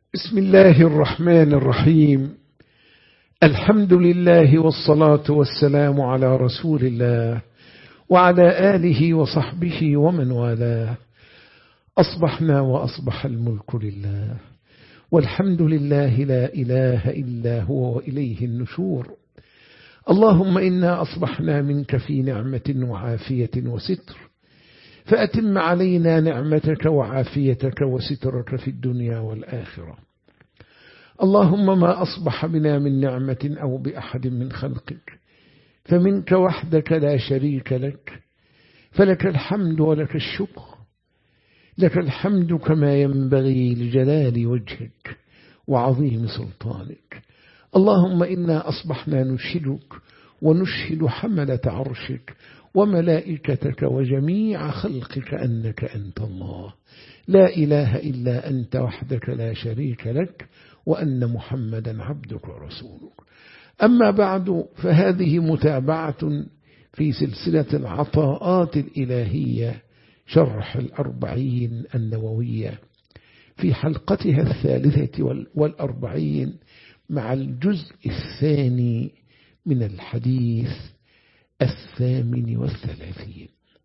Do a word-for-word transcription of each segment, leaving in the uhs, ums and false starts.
بسم الله الرحمن الرحيم. الحمد لله والصلاة والسلام على رسول الله وعلى آله وصحبه ومن والاه. أصبحنا وأصبح الملك لله، والحمد لله لا إله إلا هو وإليه النشور. اللهم إنا أصبحنا منك في نعمة وعافية وستر، فأتم علينا نعمتك وعافيتك وسترك في الدنيا والآخرة. اللهم ما أصبح بنا من نعمة أو بأحد من خلقك فمنك وحدك لا شريك لك، فلك الحمد ولك الشكر. لك الحمد كما ينبغي لجلال وجهك وعظيم سلطانك. اللهم إنا أصبحنا نشهدك ونشهد حملة عرشك وملائكتك وجميع خلقك أنك أنت الله، لا إله إلا أنت وحدك لا شريك لك، وأن محمدا عبدك ورسولك. أما بعد، فهذه متابعة في سلسلة العطاءات الإلهية شرح الأربعين النووية في حلقتها الثالثة والأربعين مع الجزء الثاني من الحديث الثامن والثلاثين.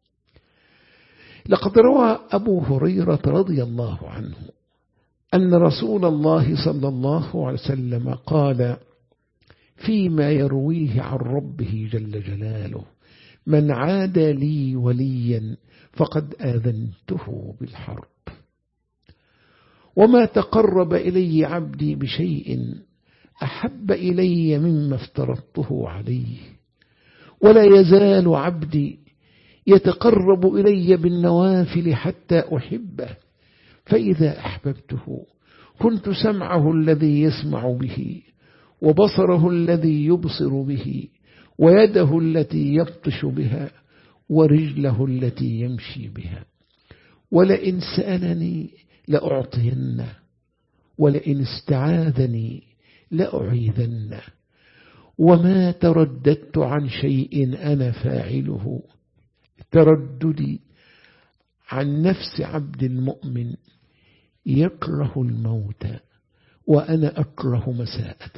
لقد روى أبو هريرة رضي الله عنه أن رسول الله صلى الله عليه وسلم قال فيما يرويه عن ربه جل جلاله: من عاد لي وليا فقد آذنته بالحرب، وما تقرب إلي عبدي بشيء أحب إلي مما افترضته عليه، ولا يزال عبدي يتقرب إلي بالنوافل حتى أحبه، فإذا أحببته كنت سمعه الذي يسمع به، وبصره الذي يبصر به، ويده التي يبطش بها، ورجله التي يمشي بها. ولئن سألني لأعطينه، ولئن استعاذني لأعيذنه، وما ترددت عن شيء أنا فاعله ترددي عن نفس عبد المؤمن يكره الموت وأنا أكره مساءته.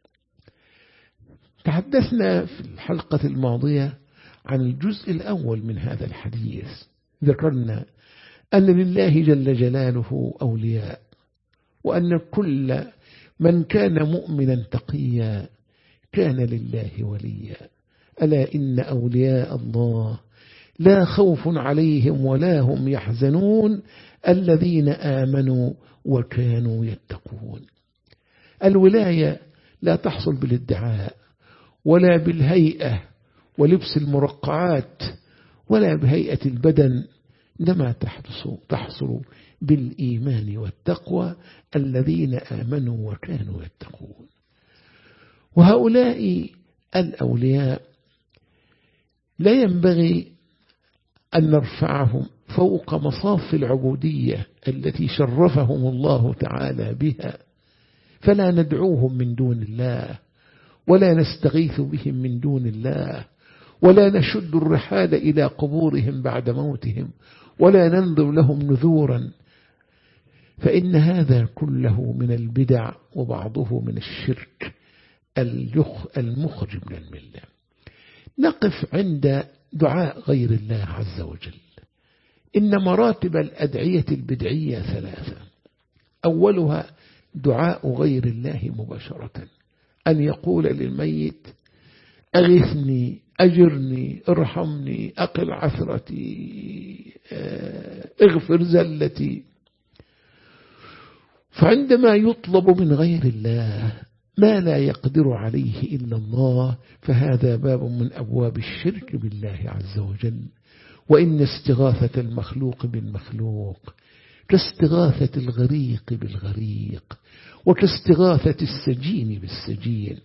تحدثنا في الحلقة الماضية عن الجزء الأول من هذا الحديث. ذكرنا أن لله جل جلاله أولياء، وأن كل من كان مؤمنا تقيا كان لله وليا. ألا إن أولياء الله لا خوف عليهم ولا هم يحزنون الذين آمنوا وكانوا يتقون. الولاية لا تحصل بالادعاء، ولا بالهيئة ولبس المرقعات، ولا بهيئة البدن، إنما تحصل بالإيمان والتقوى الذين آمنوا وكانوا يتقون. وهؤلاء الأولياء لا ينبغي أن نرفعهم فوق مصاف العبودية التي شرفهم الله تعالى بها، فلا ندعوهم من دون الله، ولا نستغيث بهم من دون الله، ولا نشد الرحال إلى قبورهم بعد موتهم، ولا ننظر لهم نذورا، فإن هذا كله من البدع وبعضه من الشرك المخرج من الملة. نقف عند دعاء غير الله عز وجل. إن مراتب الأدعية البدعية ثلاثة. أولها دعاء غير الله مباشرة، أن يقول للميت: أغثني، أجرني، ارحمني، أقل عثرتي، اغفر زلتي. فعندما يطلب من غير الله ما لا يقدر عليه إلا الله، فهذا باب من أبواب الشرك بالله عز وجل. وإن استغاثة المخلوق بالمخلوق كاستغاثة الغريق بالغريق، وكاستغاثة السجين بالسجين.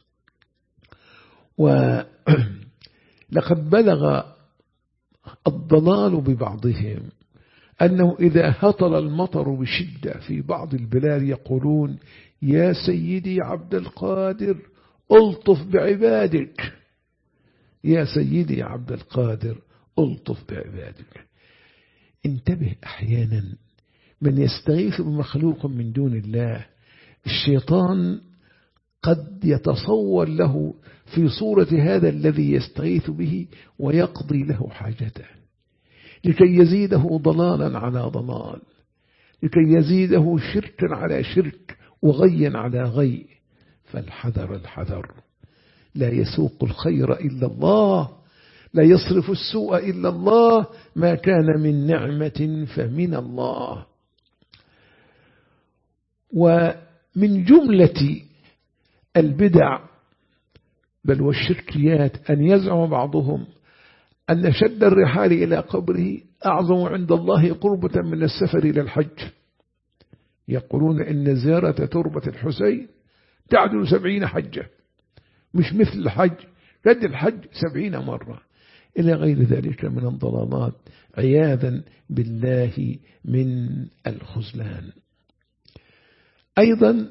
ولقد بلغ الضلال ببعضهم أنه إذا هطل المطر بشدة في بعض البلاد يقولون: يا سيدي عبد القادر ألطف بعبادك، يا سيدي عبد القادر ألطف بعبادك. انتبه، أحيانا من يستغيث بمخلوق من دون الله الشيطان قد يتصور له في صورة هذا الذي يستغيث به ويقضي له حاجته لكي يزيده ضلالا على ضلال، لكي يزيده شركا على شرك وغيا على غي. فالحذر الحذر، لا يسوق الخير إلا الله، لا يصرف السوء إلا الله، ما كان من نعمة فمن الله. ومن جملة البدع بل والشركيات أن يزعم بعضهم أن شد الرحال إلى قبره أعظم عند الله قربة من السفر إلى الحج. يقولون إن زيارة تربة الحسين تعدل سبعين حجة، مش مثل الحج، قد الحج سبعين مرة، إلى غير ذلك من الضلالات، عياذا بالله من الخذلان. أيضا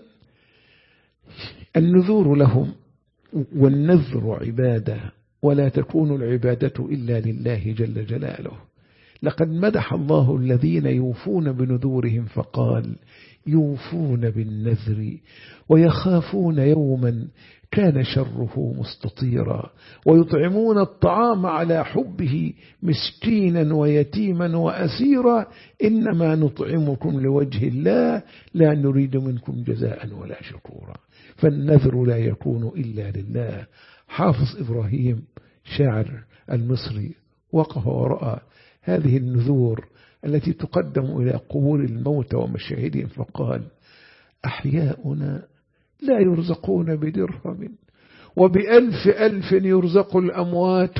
النذور لهم، والنذر عبادة، ولا تكون العبادة إلا لله جل جلاله. لقد مدح الله الذين يوفون بنذورهم فقال: يوفون بالنذر ويخافون يوما كان شره مستطيرا ويطعمون الطعام على حبه مسكينا ويتيما وأسيرا إنما نطعمكم لوجه الله لا نريد منكم جزاء ولا شكورا. فالنذر لا يكون إلا لله. حافظ إبراهيم شاعر المصري وقف ورأى هذه النذور التي تقدم إلى قبور الموتى ومشاهدهم فقال: أحياؤنا لا يرزقون بدرهم وبألف ألف يرزق الأموات،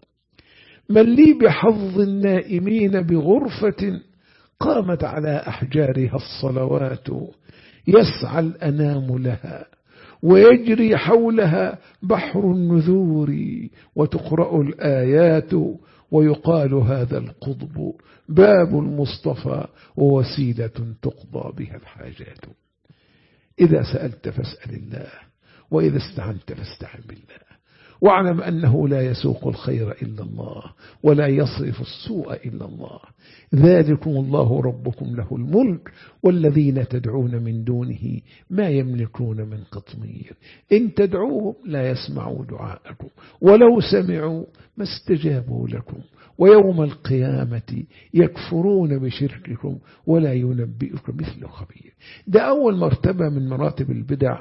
من لي بحظ النائمين بغرفة قامت على أحجارها الصلوات، يسعى الأنام لها ويجري حولها بحر النذور وتقرأ الآيات ويقال هذا القطب باب المصطفى ووسيلة تقضى بها الحاجات. إذا سألت فاسأل الله، وإذا استعنت فاستعن بالله، واعلم أنه لا يسوق الخير إلا الله ولا يصرف السوء إلا الله. ذلكم الله ربكم له الملك والذين تدعون من دونه ما يملكون من قطمير، إن تدعوهم لا يسمعوا دعاءكم ولو سمعوا ما استجابوا لكم ويوم القيامة يكفرون بشرككم ولا ينبئك مثل خبير. ده أول مرتبة من مراتب البدع،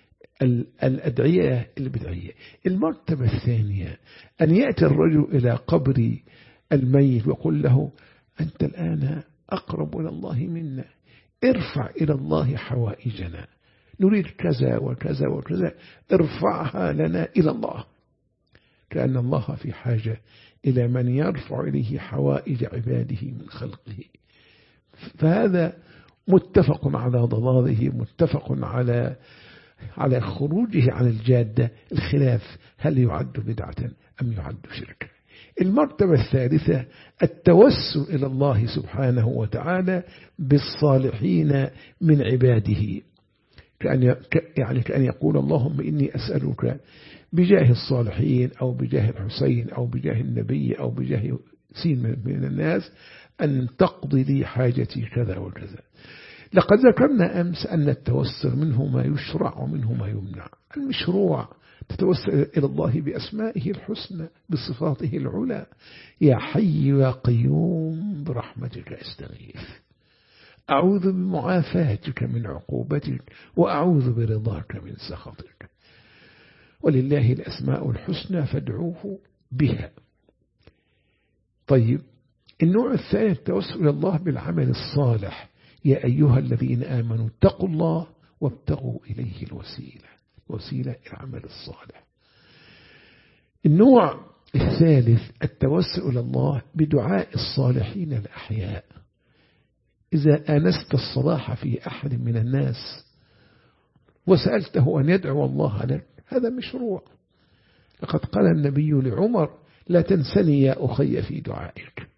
الأدعية البدعية. المرتبة الثانية أن يأتي الرجل إلى قبر الميت ويقول له: أنت الآن أقرب إلى الله منا، ارفع إلى الله حوائجنا، نريد كذا وكذا وكذا، ارفعها لنا إلى الله. كأن الله في حاجة إلى من يرفع إليه حوائج عباده من خلقه. فهذا متفق على ضلاله، متفق على على خروجه عن الجادة. الخلاف هل يعد بدعة أم يعد شركا. المرتبة الثالثة التوسل إلى الله سبحانه وتعالى بالصالحين من عباده، كأن يعني كأن يقول: اللهم إني أسألك بجاه الصالحين أو بجاه الحسين أو بجاه النبي أو بجاه سين من الناس أن تقضي لي حاجتي كذا وكذا. لقد ذكرنا أمس أن التوسل منه ما يشرع ومنه ما يمنع. المشروع تتوسل إلى الله بأسمائه الحسنى بصفاته العلى: يا حي يا قيوم برحمتك أستغيث، أعوذ بمعافاتك من عقوبتك وأعوذ برضاك من سخطك، ولله الأسماء الحسنى فادعوه بها. طيب، النوع الثاني التوسل إلى الله بالعمل الصالح: يا أيها الذين آمنوا اتقوا الله وابتغوا إليه الوسيلة، وسيلة العمل الصالح. النوع الثالث التوسل إلى الله بدعاء الصالحين الأحياء. إذا آنست الصلاح في أحد من الناس وسألته أن يدعو الله لك، هذا مشروع. لقد قال النبي لعمر: لا تنسني يا أخي في دعائك.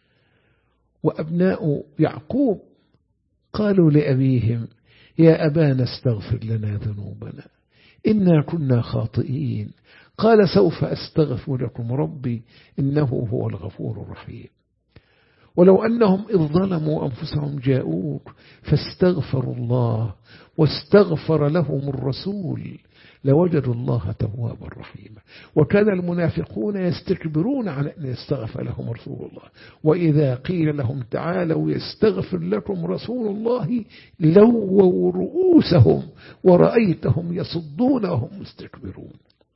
وأبناء يعقوب قالوا لأبيهم: يا أبانا استغفر لنا ذنوبنا إنا كنا خاطئين. قال: سوف أستغفر لكم ربي إنه هو الغفور الرحيم. ولو أنهم إذ ظلموا أنفسهم جاءوك فاستغفروا الله واستغفر لهم الرسول لوجدوا الله توابا رحيما. وكان المنافقون يستكبرون عن أن يستغفر لهم رسول الله، وإذا قيل لهم تعالوا يستغفر لكم رسول الله لووا رؤوسهم ورأيتهم يصدون وهم مستكبرون.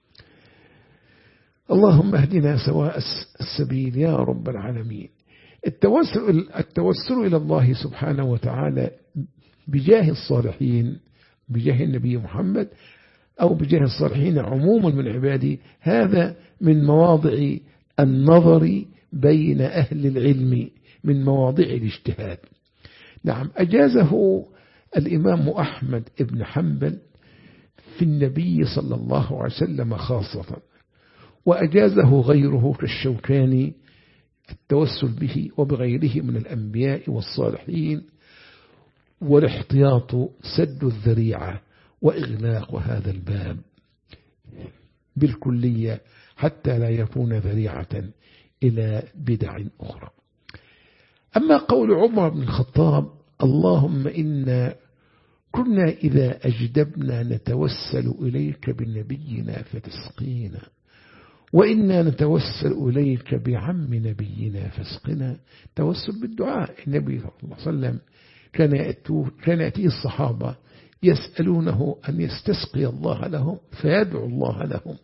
اللهم اهدنا سواء السبيل يا رب العالمين. التوسل, التوسل إلى الله سبحانه وتعالى بجاه الصالحين، بجاه النبي محمد أو بجاه الصالحين عموما من عباده، هذا من مواضع النظر بين أهل العلم، من مواضع الاجتهاد. نعم، أجازه الإمام أحمد بن حنبل في النبي صلى الله عليه وسلم خاصة، وأجازه غيره كالشوكاني التوسل به وبغيره من الأنبياء والصالحين، والاحتياط سد الذريعة وإغلاق هذا الباب بالكلية حتى لا يكون ذريعة إلى بدع أخرى. أما قول عمر بن الخطاب اللهم إنا كنا إذا أجدبنا نتوسل إليك بنبينا فتسقينا، وإنا نتوسل إليك بعم نبينا فاسقنا، توسل بالدعاء. النبي صلى الله عليه وسلم كان كان يأتيه الصحابة يسألونه أن يستسقي الله لهم فيدعو الله لهم،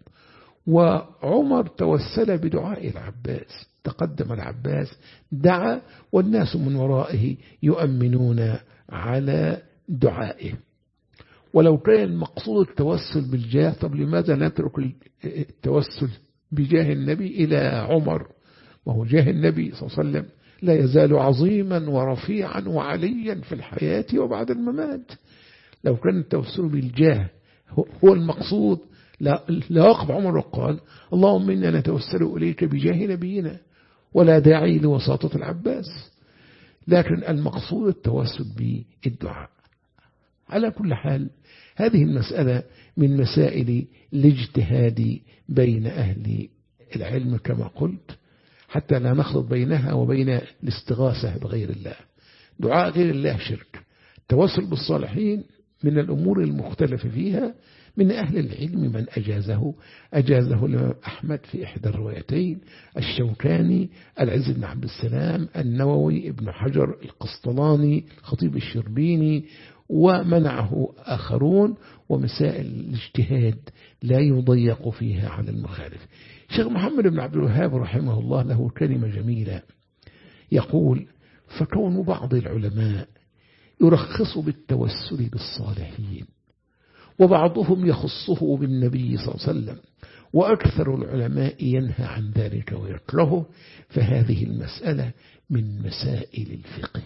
وعمر توسل بدعاء العباس، تقدم العباس دعا والناس من ورائه يؤمنون على دعائه. ولو كان المقصود التوسل بالجاه، طب لماذا نترك التوسل بجاه النبي إلى عمر؟ وهو جاه النبي صلى الله عليه وسلم لا يزال عظيما ورفيعا وعليا في الحياة وبعد الممات. لو كان التوسل بالجاه هو المقصود لا, لا وقف عمر وقال اللهم إنا نتوسل إليك بجاه نبينا، ولا داعي لوساطة العباس، لكن المقصود التوسل بالدعاء. على كل حال هذه المسألة من مسائل الاجتهاد بين أهل العلم كما قلت، حتى لا نخلط بينها وبين الاستغاثة بغير الله. دعاء غير الله شرك، التوسل بالصالحين من الأمور المختلف فيها. من أهل العلم من أجازه، أجازه الإمام أحمد في إحدى الروايتين، الشوكاني، العز بن عبد السلام، النووي، ابن حجر، القسطلاني، الخطيب الشربيني، ومنعه آخرون. ومسائل الاجتهاد لا يضيق فيها على المخالف. شيخ محمد بن عبد الوهاب رحمه الله له كلمة جميلة يقول: فكون بعض العلماء يرخص بالتوسل بالصالحين، وبعضهم يخصه بالنبي صلى الله عليه وسلم، وأكثر العلماء ينهى عن ذلك ويكرهه، فهذه المسألة من مسائل الفقه.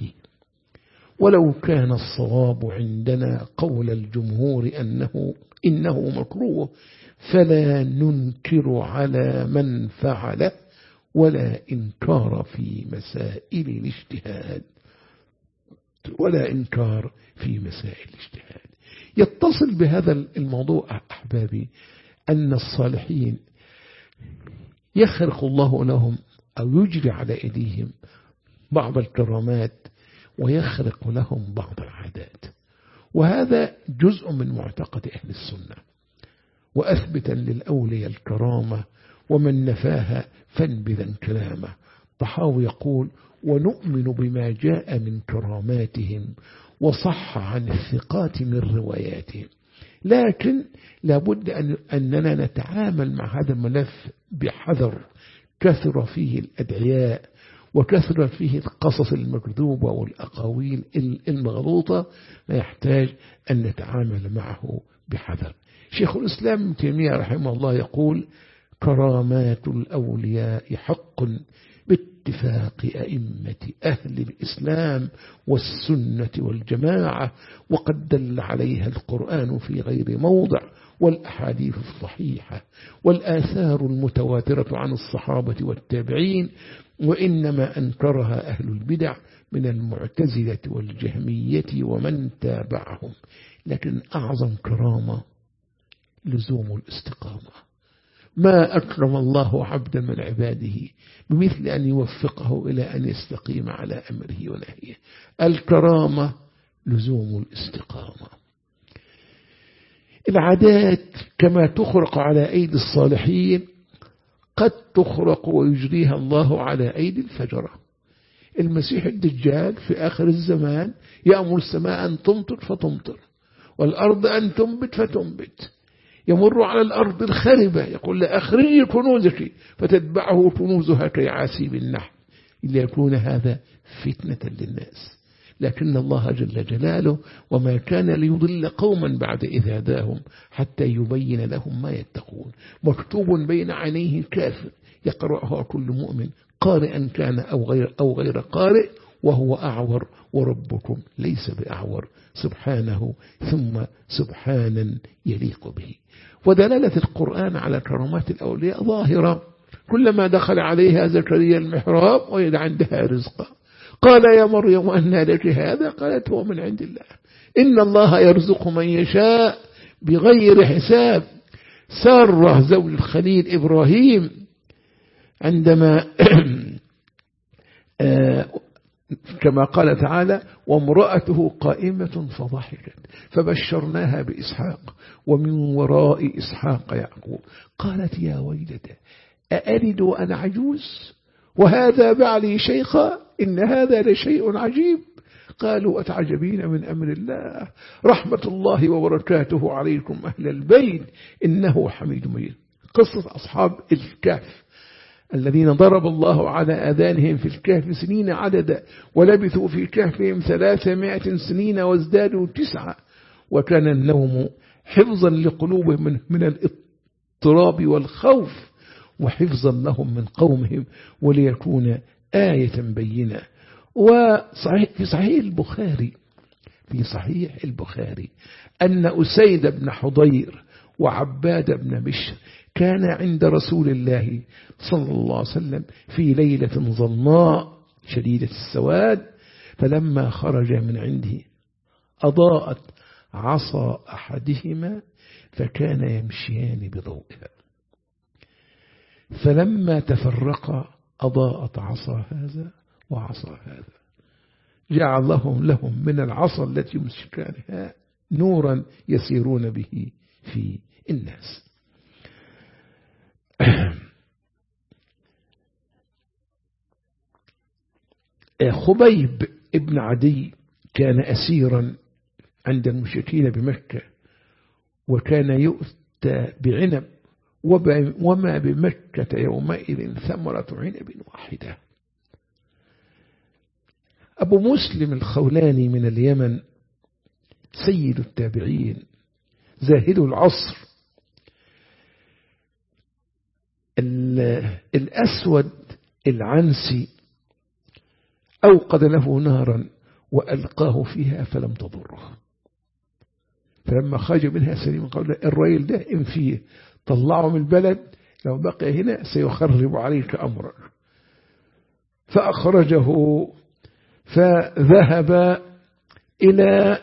ولو كان الصواب عندنا قول الجمهور أنه إنه مكروه، فلا ننكر على من فعله، ولا إنكار في مسائل الاجتهاد، ولا إنكار في مسائل الاجتهاد. يتصل بهذا الموضوع أحبابي أن الصالحين يخرق الله لهم أو يجري على أيديهم بعض الكرامات ويخرق لهم بعض العادات، وهذا جزء من معتقد أهل السنة. وأثبتا للأولياء الكرامة ومن نفاها فانبذا كلامه. طحاوي يقول: ونؤمن بما جاء من كراماتهم وصح عن الثقات من رواياتهم، لكن لابد أن أننا نتعامل مع هذا الملف بحذر. كثر فيه الأدعياء، وكثر فيه القصص المكذوبة والأقاويل المغلوطة، يحتاج أن نتعامل معه بحذر. شيخ الإسلام ابن تيمية رحمه الله يقول: كرامات الأولياء حق باتفاق أئمة أهل الإسلام والسنة والجماعة، وقد دل عليها القرآن في غير موضع، والأحاديث الصحيحة، والآثار المتواترة عن الصحابة والتابعين، وإنما أنكرها أهل البدع من المعتزلة والجهمية ومن تابعهم. لكن أعظم كرامة لزوم الاستقامة، ما أكرم الله عبدا من عباده بمثل أن يوفقه إلى أن يستقيم على أمره ونهيه. الكرامة لزوم الاستقامة. العادات كما تخرق على أيدي الصالحين قد تخرق ويجريها الله على أيدي الفجرة. المسيح الدجال في آخر الزمان يأمر السماء أن تمطر فتمطر والأرض أن تنبت فتنبت. يمر على الأرض الخربة يقول لا أخرجي كنوزك فتتبعه كنوزها كيعاسيب النحل ليكون هذا فتنة للناس. لكن الله جل جلاله وما كان ليضل قوما بعد إذ هداهم حتى يبين لهم ما يتقون. مكتوب بين عينيه الكافر يقرأها كل مؤمن قارئا كان أو غير, أو غير قارئ وهو أعور وربكم ليس بأعور سبحانه ثم سبحانا يليق به. ودلالة القرآن على كرامات الأولياء ظاهرة. كلما دخل عليها زكريا المحراب وجد عندها رزقا قال يا مريم أنى لك هذا؟ قالت هو من عند الله إن الله يرزق من يشاء بغير حساب. سارة زوج الخليل إبراهيم عندما كما قال تعالى وامرأته قائمة فضحكت فبشرناها بإسحاق ومن وراء إسحاق يعقوب قالت يا ويلتى أألد وأنا عجوز وهذا بعلي شيخا إن هذا لشيء عجيب. قالوا أتعجبين من أمر الله رحمة الله وبركاته عليكم أهل البيت إنه حميد مجيد. قصة أصحاب الكهف الذين ضرب الله على آذانهم في الكهف سنين عددا ولبثوا في كهفهم ثلاثمائة سنين وازدادوا تسعة وكان النوم حفظا لقلوبهم من, من الاضطراب والخوف وحفظا لهم من قومهم وليكون آية بينة. وصحيح في صحيح البخاري في صحيح البخاري أن أسيد بن حضير وعباد بن بشر كان عند رسول الله صلى الله عليه وسلم في ليلة ظلماء شديدة السواد فلما خرج من عنده أضاءت عصا أحدهما فكان يمشيان بضوئها فلما تفرقا أضاءت عصا هذا وعصا هذا جعل لهم لهم من العصا التي يمسكانها نورا يسيرون به في الناس. خبيب ابن عدي كان أسيرا عند المشركين بمكة وكان يؤتى بعنب وما بمكة يومئذ ثمرة عنب واحدة. أبو مسلم الخولاني من اليمن سيد التابعين زاهد العصر الأسود العنسي أوقد له نارا وألقاه فيها فلم تضره فلما خرج منها سليم قال الرجل ده إن فيه طلعه من البلد لو بقي هنا سيخرب عليك أمرك. فأخرجه فذهب إلى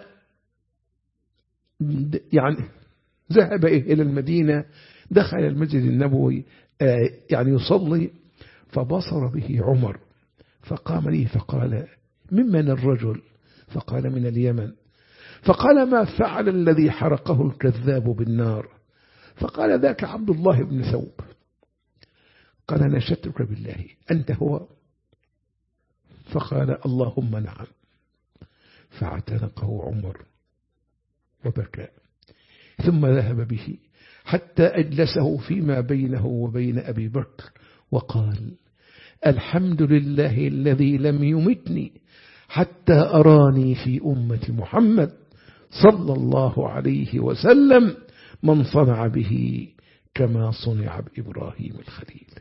يعني ذهب إلى المدينة دخل المسجد النبوي يعني يصلي فبصر به عمر فقام لي فقال ممن الرجل؟ فقال من اليمن. فقال ما فعل الذي حرقه الكذاب بالنار؟ فقال ذاك عبد الله بن ثوب. قال نشدتك بالله أنت هو؟ فقال اللهم نعم. فاعتنقه عمر وبكى ثم ذهب به حتى أجلسه فيما بينه وبين أبي بكر وقال الحمد لله الذي لم يمتني حتى أراني في أمة محمد صلى الله عليه وسلم من صنع به كما صنع بإبراهيم الخليل.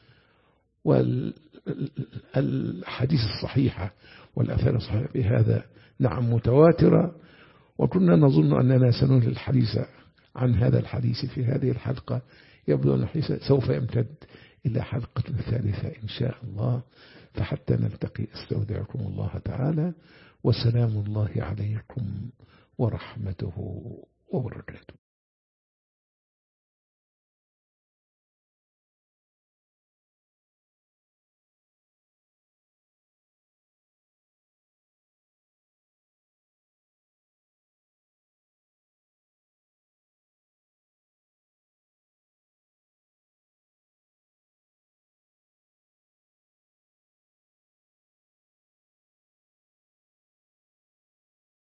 والحديث الصحيحة والأثار الصحيحة بهذا نعم متواترة وكنا نظن أننا سننهي الحديث عن هذا الحديث في هذه الحلقة. يبدو أن الحديث سوف يمتد إلى حلقة ثالثة إن شاء الله فحتى نلتقي استودعكم الله تعالى وسلام الله عليكم ورحمته وبركاته.